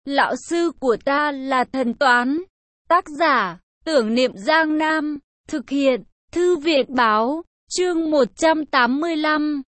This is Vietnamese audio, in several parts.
Lão sư của ta là thần toán. Tác giả, Tưởng Niệm Giang Nam. Thực hiện, Thư viện Báo. Chương 185.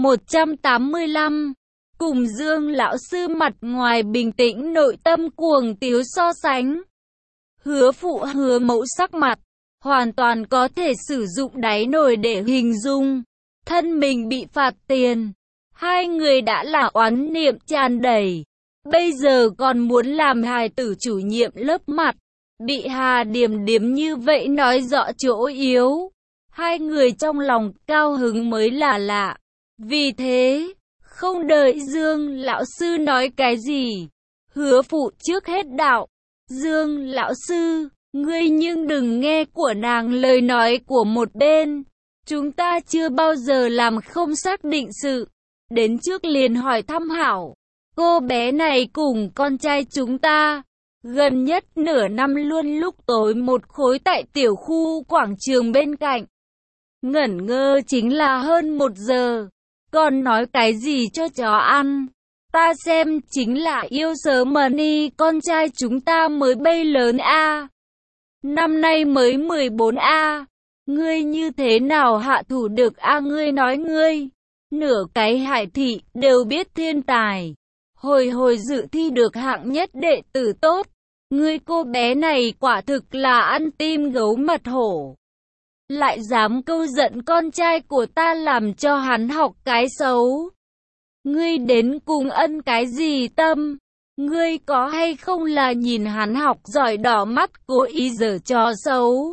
185. Cùng Dương lão sư mặt ngoài bình tĩnh, nội tâm cuồng tiếu so sánh. Hứa Phụ Hứa Mẫu sắc mặt hoàn toàn có thể sử dụng đáy nồi để hình dung. Thân mình bị phạt tiền, hai người đã là oán niệm tràn đầy, bây giờ còn muốn làm hài tử chủ nhiệm lớp mặt. Bị Hà Điềm Điềm như vậy nói rõ chỗ yếu, hai người trong lòng cao hứng mới là lạ. Vì thế, không đợi Dương lão sư nói cái gì, Hứa Phụ trước hết đạo: Dương lão sư, ngươi nhưng đừng nghe của nàng lời nói của một bên. Chúng ta chưa bao giờ làm không xác định sự. Đến trước liền hỏi thăm hảo. Cô bé này cùng con trai chúng ta gần nhất nửa năm luôn lúc tối một khối tại tiểu khu quảng trường bên cạnh. Ngẩn ngơ chính là hơn 1 giờ. Còn nói cái gì cho chó ăn. Ta xem chính là yêu sớm mà ni, con trai chúng ta mới bay lớn a. Năm nay mới 14 a. Ngươi như thế nào hạ thủ được a? Ngươi nói ngươi, nửa cái Hải thị đều biết thiên tài. Hồi dự thi được hạng nhất đệ tử tốt. Ngươi cô bé này quả thực là ăn tim gấu mật hổ. Lại dám câu giận con trai của ta làm cho hắn học cái xấu. Ngươi đến cùng ân cái gì tâm? Ngươi có hay không là nhìn hắn học giỏi đỏ mắt cố ý giở trò xấu?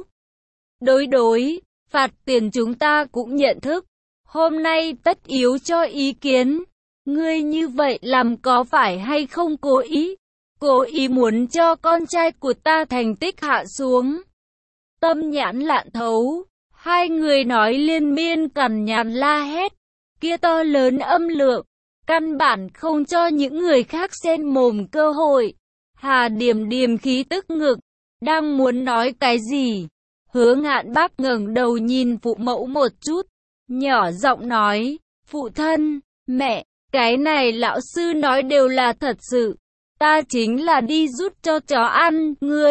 Đối, phạt tiền chúng ta cũng nhận thức. Hôm nay tất yếu cho ý kiến. Ngươi như vậy làm có phải hay không cố ý? Cố ý muốn cho con trai của ta thành tích hạ xuống. Tâm nhãn lạn thấu, hai người nói liên miên cằn nhằn la hét, kia to lớn âm lượng, căn bản không cho những người khác xen mồm cơ hội. Hà Điềm Điềm khí tức ngực, đang muốn nói cái gì. Hứa Ngạn Bác ngẩng đầu nhìn phụ mẫu một chút, nhỏ giọng nói: Phụ thân, mẹ, cái này lão sư nói đều là thật sự. Ta chính là đi rút cho chó ăn.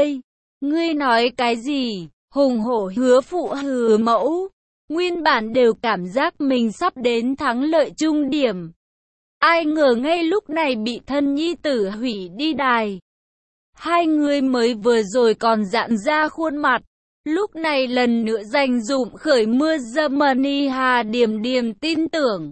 Ngươi nói cái gì? Hùng hổ Hứa Phụ Hứa Mẫu nguyên bản đều cảm giác mình sắp đến thắng lợi trung điểm. Ai ngờ ngay lúc này bị thân nhi tử hủy đi đài. Hai người mới vừa rồi còn giãn ra khuôn mặt, lúc này lần nữa dành dụm khởi mưa dầm mani. Hà Điềm Điềm tin tưởng,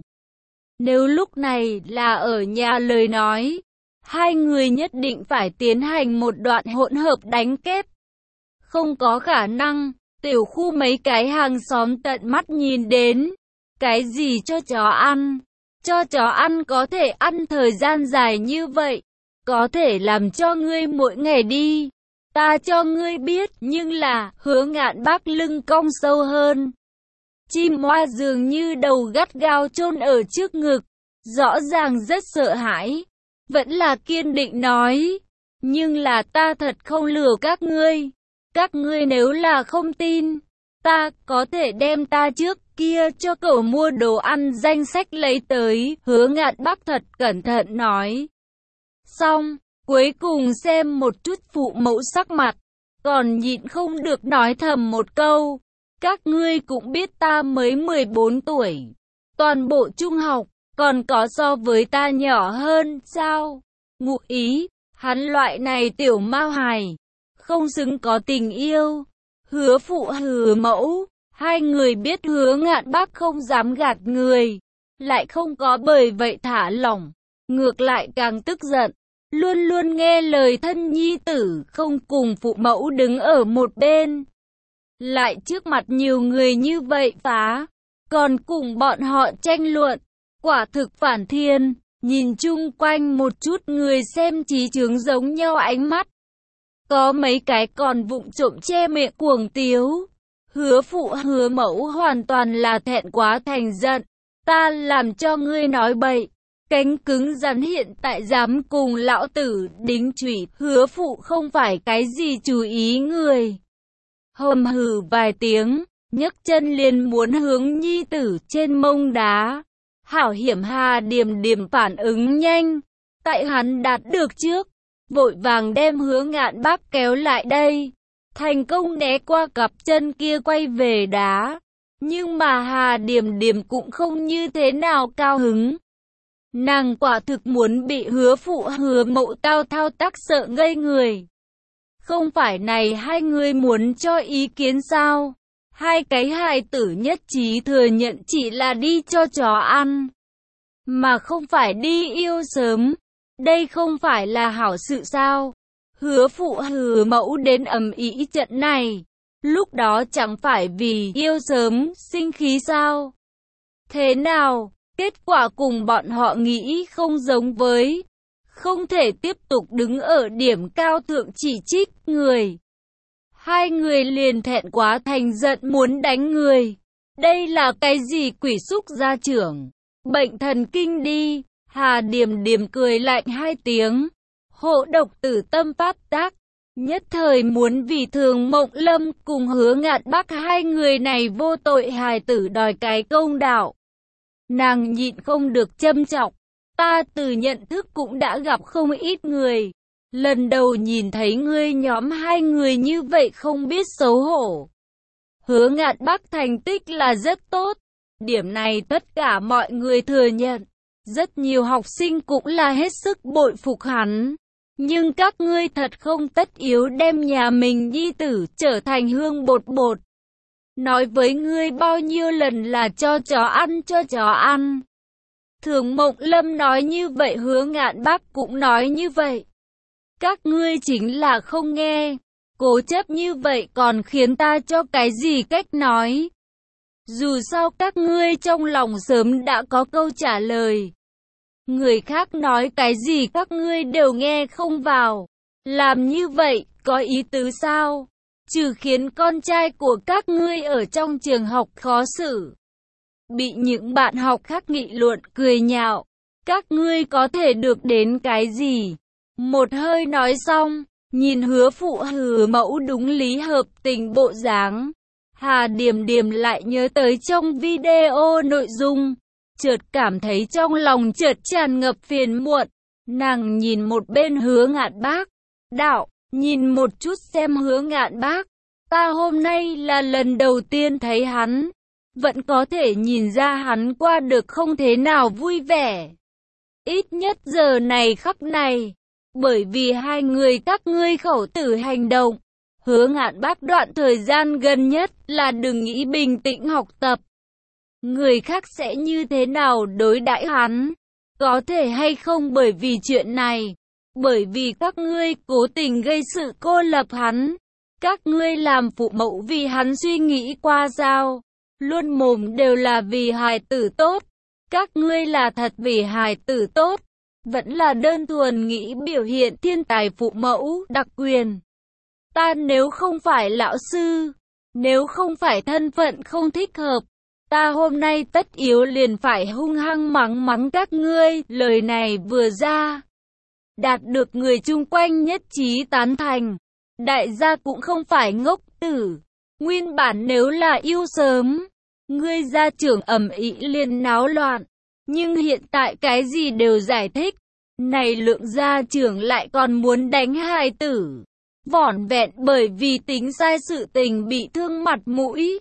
nếu lúc này là ở nhà lời nói, hai người nhất định phải tiến hành một đoạn hỗn hợp đánh kép. Không có khả năng, tiểu khu mấy cái hàng xóm tận mắt nhìn đến. Cái gì cho chó ăn? Cho chó ăn có thể ăn thời gian dài như vậy, có thể làm cho ngươi mỗi ngày đi. Ta cho ngươi biết, nhưng là, Hứa Ngạn Bác lưng cong sâu hơn. Chim hoa dường như đầu gắt gao chôn ở trước ngực, rõ ràng rất sợ hãi, vẫn là kiên định nói: nhưng là ta thật không lừa các ngươi. Các ngươi nếu là không tin, ta có thể đem ta trước kia cho cậu mua đồ ăn danh sách lấy tới. Hứa Ngạn Bác thật cẩn thận nói. Xong, cuối cùng xem một chút phụ mẫu sắc mặt, còn nhịn không được nói thầm một câu: các ngươi cũng biết ta mới 14 tuổi, toàn bộ trung học, còn có so với ta nhỏ hơn sao? Ngụ ý, hắn loại này tiểu mao hài, không xứng có tình yêu. Hứa Phụ Hứa Mẫu, hai người biết Hứa Ngạn Bác không dám gạt người, lại không có bởi vậy thả lỏng, ngược lại càng tức giận. Luôn luôn nghe lời thân nhi tử, không cùng phụ mẫu đứng ở một bên, lại trước mặt nhiều người như vậy phá, còn cùng bọn họ tranh luận, quả thực phản thiên. Nhìn chung quanh một chút người xem trí chướng giống nhau ánh mắt, có mấy cái còn vụng trộm che miệng cuồng tiếu. Hứa Phụ Hứa Mẫu hoàn toàn là thẹn quá thành giận. Ta làm cho ngươi nói bậy, cánh cứng rắn hiện tại dám cùng lão tử đính chủy. Hứa Phụ không phải cái gì chú ý người. Hầm hừ vài tiếng, nhấc chân liền muốn hướng nhi tử trên mông đá. Hảo hiểm Hà Điềm Điềm phản ứng nhanh, tại hắn đạt được trước, vội vàng đem Hứa Ngạn Bác kéo lại đây, thành công né qua cặp chân kia quay về đá. Nhưng mà Hà Điềm Điềm cũng không như thế nào cao hứng. Nàng quả thực muốn bị Hứa Phụ Hứa Mậu Tao thao tác sợ ngây người. Không phải này hai người muốn cho ý kiến sao? Hai cái hài tử nhất trí thừa nhận chỉ là đi cho chó ăn, mà không phải đi yêu sớm. Đây không phải là hảo sự sao? Hứa Phụ Hứa Mẫu đến ầm ĩ trận này, lúc đó chẳng phải vì yêu sớm sinh khí sao? Thế nào? Kết quả cùng bọn họ nghĩ không giống với. Không thể tiếp tục đứng ở điểm cao thượng chỉ trích người. Hai người liền thẹn quá thành giận muốn đánh người. Đây là cái gì quỷ xúc gia trưởng? Bệnh thần kinh đi. Hà Điềm Điềm cười lạnh hai tiếng. Hộ độc tử tâm phát tác. Nhất thời muốn vì Thường Mộng Lâm cùng Hứa Ngạn Bác hai người này vô tội hài tử đòi cái công đạo. Nàng nhịn không được châm chọc. Ta từ nhận thức cũng đã gặp không ít người. Lần đầu nhìn thấy ngươi nhóm hai người như vậy không biết xấu hổ. Hứa Ngạn Bác thành tích là rất tốt. Điểm này tất cả mọi người thừa nhận. Rất nhiều học sinh cũng là hết sức bội phục hắn. Nhưng các ngươi thật không tất yếu đem nhà mình nhi tử trở thành hương bột bột. Nói với ngươi bao nhiêu lần là cho chó ăn cho chó ăn. Thường Mộng Lâm nói như vậy, Hứa Ngạn Bác cũng nói như vậy. Các ngươi chính là không nghe, cố chấp như vậy còn khiến ta cho cái gì cách nói. Dù sao các ngươi trong lòng sớm đã có câu trả lời. Người khác nói cái gì các ngươi đều nghe không vào. Làm như vậy có ý tứ sao? Trừ khiến con trai của các ngươi ở trong trường học khó xử, bị những bạn học khác nghị luận cười nhạo, các ngươi có thể được đến cái gì? Một hơi nói xong, nhìn Hứa Phụ Hứa Mẫu đúng lý hợp tình bộ dáng, Hà Điềm Điềm lại nhớ tới trong video nội dung, chợt cảm thấy trong lòng chợt tràn ngập phiền muộn. Nàng nhìn một bên Hứa Ngạn Bác, đạo, nhìn một chút xem Hứa Ngạn Bác, ta hôm nay là lần đầu tiên thấy hắn, vẫn có thể nhìn ra hắn qua được không thế nào vui vẻ. Ít nhất giờ này khắc này, bởi vì hai người các ngươi khẩu tử hành động. Hứa Ngạn Bác đoạn thời gian gần nhất là đừng nghĩ bình tĩnh học tập. Người khác sẽ như thế nào đối đãi hắn? Có thể hay không bởi vì chuyện này, bởi vì các ngươi cố tình gây sự cô lập hắn. Các ngươi làm phụ mẫu vì hắn suy nghĩ qua sao? Luôn mồm đều là vì hài tử tốt. Các ngươi là thật vì hài tử tốt, vẫn là đơn thuần nghĩ biểu hiện thiên tài phụ mẫu đặc quyền. Ta nếu không phải lão sư, nếu không phải thân phận không thích hợp, ta hôm nay tất yếu liền phải hung hăng mắng mắng các ngươi. Lời này vừa ra, đạt được người chung quanh nhất trí tán thành. Đại gia cũng không phải ngốc tử. Nguyên bản nếu là yêu sớm, ngươi gia trưởng ầm ĩ liền náo loạn. Nhưng hiện tại cái gì đều giải thích. Này Lượng gia trưởng lại còn muốn đánh hài tử. Vỏn vẹn bởi vì tính sai sự tình bị thương mặt mũi.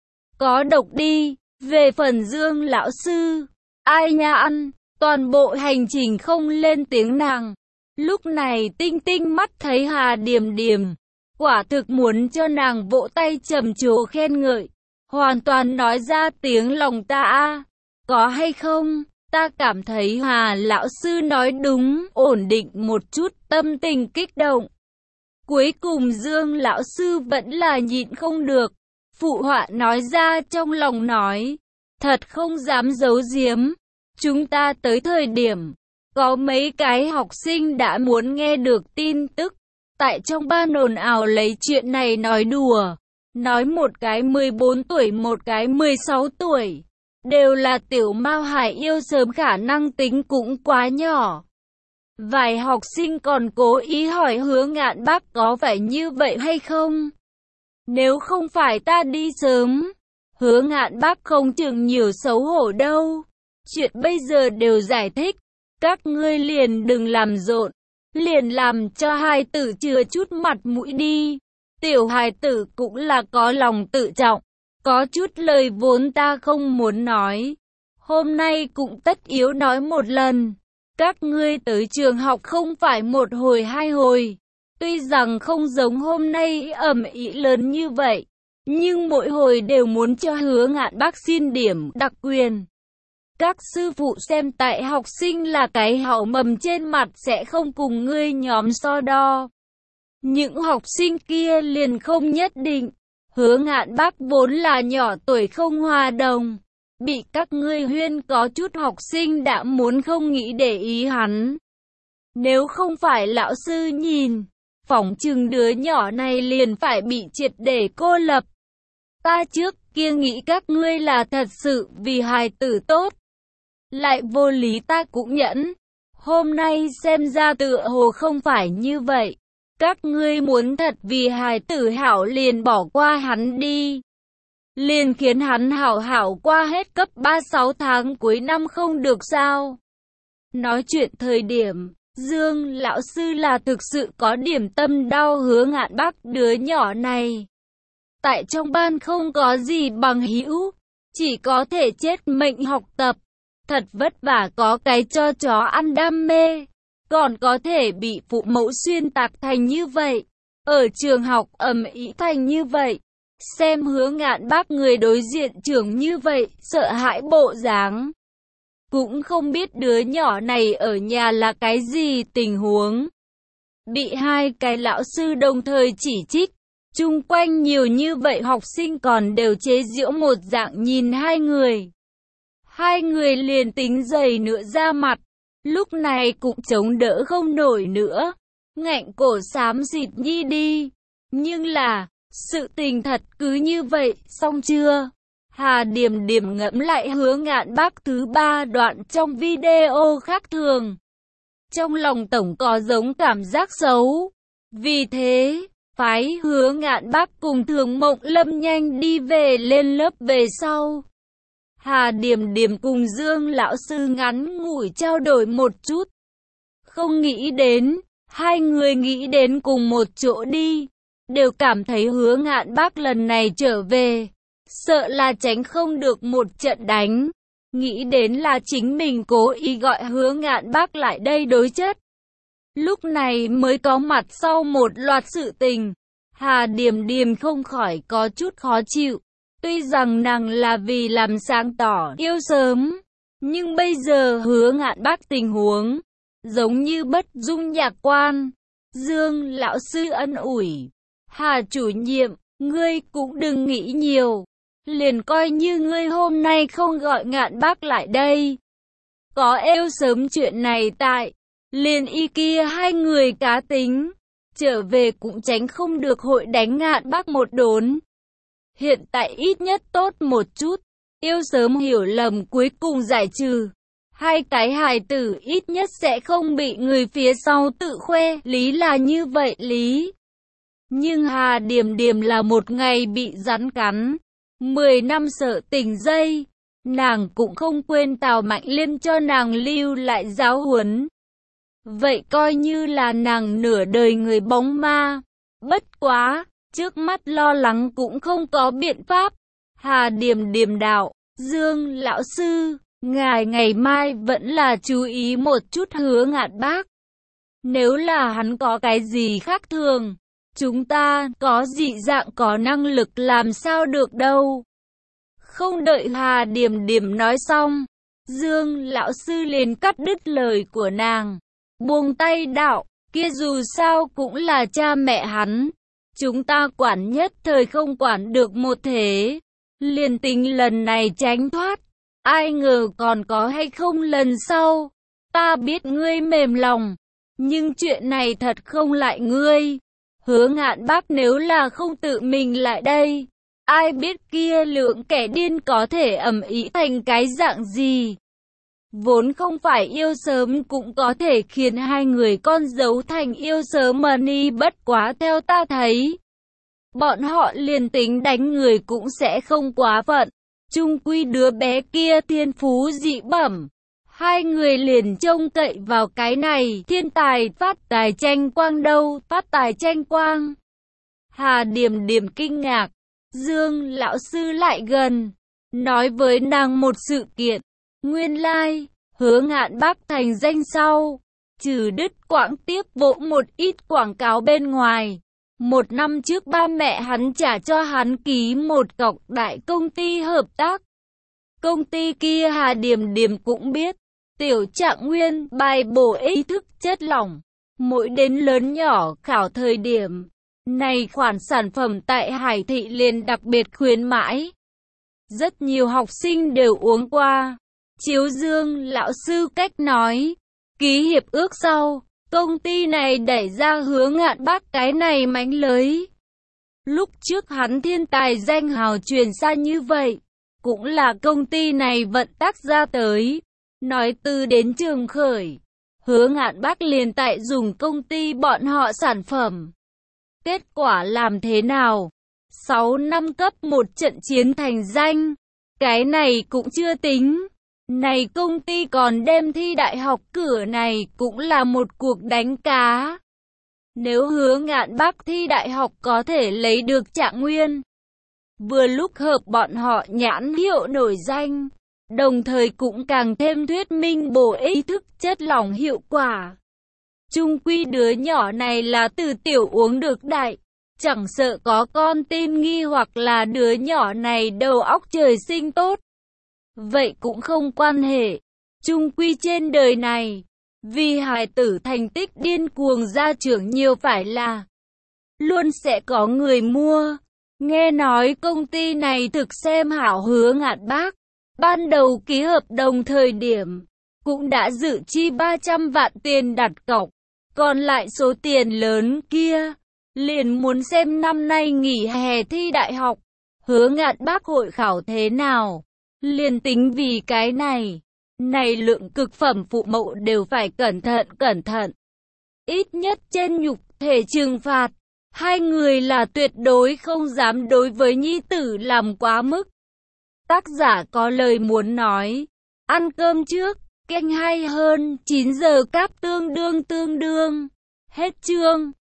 Có độc đi. Về phần Dương lão sư, ai nha ăn, toàn bộ hành trình không lên tiếng nàng. Lúc này Tinh Tinh mắt thấy Hà Điềm Điềm, quả thực muốn cho nàng vỗ tay trầm trồ khen ngợi, hoàn toàn nói ra tiếng lòng ta a. Có hay không? Ta cảm thấy Hà lão sư nói đúng, ổn định một chút, tâm tình kích động. Cuối cùng Dương lão sư vẫn là nhịn không được, phụ họa nói ra trong lòng nói, thật không dám giấu giếm, chúng ta tới thời điểm, có mấy cái học sinh đã muốn nghe được tin tức, tại trong ban ồn ào lấy chuyện này nói đùa, nói một cái 14 tuổi một cái 16 tuổi, đều là tiểu mao hải yêu sớm, khả năng tính cũng quá nhỏ. Vài học sinh còn cố ý hỏi Hứa Ngạn Bác có phải như vậy hay không? Nếu không phải ta đi sớm, Hứa Ngạn Bác không chừng nhiều xấu hổ đâu. Chuyện bây giờ đều giải thích, các ngươi liền đừng làm rộn. liền làm cho hài tử chừa chút mặt mũi đi. Tiểu hài tử cũng là có lòng tự trọng, có chút lời vốn ta không muốn nói. Hôm nay cũng tất yếu nói một lần. Các ngươi tới trường học không phải một hồi hai hồi. Tuy rằng không giống hôm nay ầm ĩ lớn như vậy, nhưng mỗi hồi đều muốn cho Hứa Ngạn Bác xin điểm đặc quyền. Các sư phụ xem tại học sinh là cái hậu mầm trên mặt sẽ không cùng ngươi nhóm so đo. Những học sinh kia liền không nhất định. Hứa Ngạn Bác vốn là nhỏ tuổi không hòa đồng, bị các ngươi huyên có chút học sinh đã muốn không nghĩ để ý hắn. Nếu không phải lão sư nhìn, phỏng chừng đứa nhỏ này liền phải bị triệt để cô lập. Ta trước kia nghĩ các ngươi là thật sự vì hài tử tốt. Lại vô lý ta cũng nhẫn. Hôm nay xem ra tựa hồ không phải như vậy. Các ngươi muốn thật vì hài tử hảo liền bỏ qua hắn đi. Liền khiến hắn hảo hảo qua hết cấp 3-6 tháng cuối năm không được sao. Nói chuyện thời điểm, Dương lão sư là thực sự có điểm tâm đau Hứa Ngạn Bác đứa nhỏ này. Tại trong ban không có gì bằng hữu, chỉ có thể chết mệnh học tập. Thật vất vả có cái cho chó ăn đam mê, còn có thể bị phụ mẫu xuyên tạc thành như vậy. Ở trường học ầm ĩ thành như vậy. Xem Hứa Ngạn Bác người đối diện trưởng như vậy, sợ hãi bộ dáng. Cũng không biết đứa nhỏ này ở nhà là cái gì tình huống. Bị hai cái lão sư đồng thời chỉ trích. Chung quanh nhiều như vậy học sinh còn đều chế giễu một dạng nhìn hai người. Hai người liền tính dày nữa ra mặt. Lúc này cũng chống đỡ không nổi nữa. Ngạnh cổ xám xịt nhi đi. Nhưng là, sự tình thật cứ như vậy, xong chưa? Hà Điềm Điềm ngẫm lại Hứa Ngạn Bác thứ 3 đoạn trong video khác thường. Trong lòng tổng có giống cảm giác xấu. Vì thế, phái Hứa Ngạn Bác cùng Thường Mộng Lâm nhanh đi về lên lớp về sau. Hà Điềm Điềm cùng Dương lão sư ngắn ngủi trao đổi một chút. Không nghĩ đến, hai người nghĩ đến cùng một chỗ đi. Đều cảm thấy Hứa Ngạn Bác lần này trở về, sợ là tránh không được một trận đánh. Nghĩ đến là chính mình cố ý gọi Hứa Ngạn Bác lại đây đối chất. Lúc này mới có mặt sau một loạt sự tình. Hà Điềm Điềm không khỏi có chút khó chịu. Tuy rằng nàng là vì làm sáng tỏ yêu sớm, nhưng bây giờ Hứa Ngạn Bác tình huống giống như bất dung nhạc quan. Dương lão sư ân ủi. Hà chủ nhiệm, ngươi cũng đừng nghĩ nhiều. Liền coi như ngươi hôm nay không gọi Ngạn Bác lại đây. Có êu sớm chuyện này tại. Liền y kia hai người cá tính. Trở về cũng tránh không được hội đánh Ngạn Bác một đốn. Hiện tại ít nhất tốt một chút. Yêu sớm hiểu lầm cuối cùng giải trừ. Hai cái hài tử ít nhất sẽ không bị người phía sau tự khoe. Lý là như vậy lý. Nhưng Hà Điềm Điềm là một ngày bị rắn cắn. 10 năm sợ tình dây. Nàng cũng không quên Tào Mạnh Liên cho nàng lưu lại giáo huấn. Vậy coi như là nàng nửa đời người bóng ma. Bất quá, trước mắt lo lắng cũng không có biện pháp. Hà Điềm Điềm đạo, Dương lão sư, ngài ngày mai vẫn là chú ý một chút Hứa Ngạn Bác. Nếu là hắn có cái gì khác thường, chúng ta có dị dạng có năng lực làm sao được đâu. Không đợi Hà Điềm Điềm nói xong, Dương lão sư liền cắt đứt lời của nàng. Buông tay đạo, kia dù sao cũng là cha mẹ hắn. Chúng ta quản nhất thời không quản được một thế. Liền tính lần này tránh thoát, ai ngờ còn có hay không lần sau. Ta biết ngươi mềm lòng, nhưng chuyện này thật không lại ngươi. Hứa Ngạn Bác nếu là không tự mình lại đây, ai biết kia lượng kẻ điên có thể ầm ĩ thành cái dạng gì. Vốn không phải yêu sớm cũng có thể khiến hai người con giấu thành yêu sớm mà ni, bất quá theo ta thấy. Bọn họ liền tính đánh người cũng sẽ không quá phận. Chung quy đứa bé kia thiên phú dị bẩm. Hai người liền trông cậy vào cái này, thiên tài phát tài tranh quang đâu, phát tài tranh quang. Hà Điềm Điềm kinh ngạc, Dương lão sư lại gần, nói với nàng một sự kiện. Nguyên lai, Hứa Ngạn Bác thành danh sau, trừ đứt quãng tiếp vỗ một ít quảng cáo bên ngoài. Một năm trước ba mẹ hắn trả cho hắn ký một cọc đại công ty hợp tác. Công ty kia Hà Điềm Điềm cũng biết. Tiểu Trạng Nguyên bài bổ ý thức chất lỏng, mỗi đến lớn nhỏ khảo thời điểm. Này khoản sản phẩm tại Hải Thị liền đặc biệt khuyến mãi. Rất nhiều học sinh đều uống qua. Chiếu Dương lão sư cách nói, ký hiệp ước sau, công ty này đẩy ra Hứa Ngạn Bác cái này mánh lưới. Lúc trước hắn thiên tài danh hào truyền xa như vậy, cũng là công ty này vận tác ra tới. Nói từ đến trường khởi, Hứa Ngạn Bác liền tại dùng công ty bọn họ sản phẩm. Kết quả làm thế nào? 6 năm cấp một trận chiến thành danh. Cái này cũng chưa tính. Này công ty còn đem thi đại học cửa này cũng là một cuộc đánh cá. Nếu Hứa Ngạn Bác thi đại học có thể lấy được Trạng Nguyên. Vừa lúc hợp bọn họ nhãn hiệu nổi danh. Đồng thời cũng càng thêm thuyết minh bổ ý thức chất lỏng hiệu quả. Chung quy đứa nhỏ này là từ tiểu uống được đại. Chẳng sợ có con tin nghi hoặc là đứa nhỏ này đầu óc trời sinh tốt. Vậy cũng không quan hệ. Chung quy trên đời này, vì hài tử thành tích điên cuồng gia trưởng nhiều phải là luôn sẽ có người mua. Nghe nói công ty này thực xem hảo Hứa Ngạn Bác. Ban đầu ký hợp đồng thời điểm, cũng đã dự chi 300 vạn tiền đặt cọc. Còn lại số tiền lớn kia, liền muốn xem năm nay nghỉ hè thi đại học. Hứa Ngạn Bác hội khảo thế nào? Liền tính vì cái này. Này lượng cực phẩm phụ mẫu đều phải cẩn thận. Ít nhất trên nhục thể trừng phạt. Hai người là tuyệt đối không dám đối với nhi tử làm quá mức. Tác giả có lời muốn nói. Ăn cơm trước, canh hay hơn, 9 giờ cáp tương đương. Hết chương.